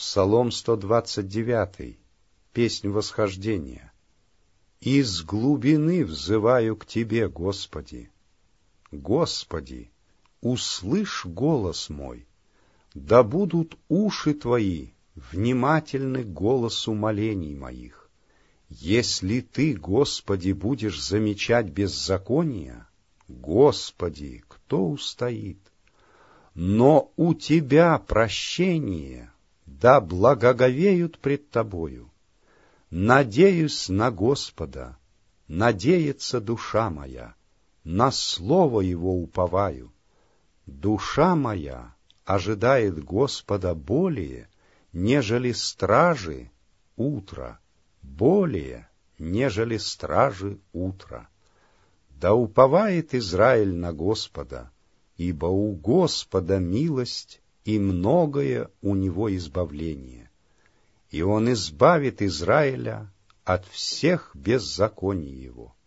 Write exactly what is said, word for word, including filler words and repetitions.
Псалом сто двадцать девять, песнь восхождения. «Из глубины взываю к Тебе, Господи! Господи, услышь голос мой! Да будут уши Твои внимательны к голосу молений моих. Если Ты, Господи, будешь замечать беззаконие, Господи, кто устоит? Но у Тебя прощение, да благоговеют пред Тобою. Надеюсь на Господа, надеется душа моя, на слово Его уповаю. Душа моя ожидает Господа более, нежели стражи утра, более, нежели стражи утра. Да уповает Израиль на Господа, ибо у Господа милость, и многое у Него избавление. И Он избавит Израиля от всех беззаконий его.